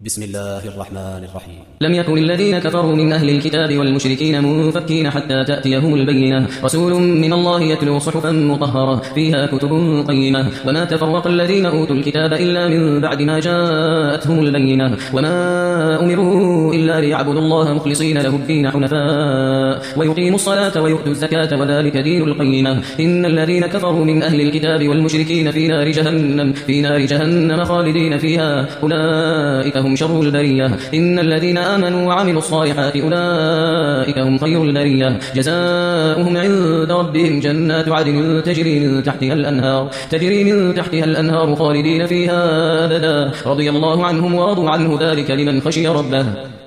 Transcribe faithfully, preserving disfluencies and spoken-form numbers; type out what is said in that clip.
بسم الله الرحمن الرحيم. لم يكن الذين كفروا من أهل الكتاب والمشركين منفكين حتى تأتيهم البينة، رسول من الله يتلو صحفا مطهرة فيها كتب قيمة. وما تفرق الذين أوتوا الكتاب إلا من بعد ما جاءتهم البينة، وما أمروا إلا ليعبدوا الله مخلصين له الدين حنفاء ويقيموا الصلاة ويؤتوا الزكاة وذلك دين القيمة. إن الذين كفروا من أهل الكتاب والمشركين في نار جهنم في نار جهنم خالدين فيها، أولئك هم شر البرية. إن الذين آمنوا وعملوا الصالحات أولئك هم خير البرية، جزاؤهم عند ربهم جنات عدن تجري من تحتها الأنهار تجري من تحتها الأنهار خالدين فيها أبدا، رضي الله عنهم ورضوا عنه، ذلك لمن خشي ربه.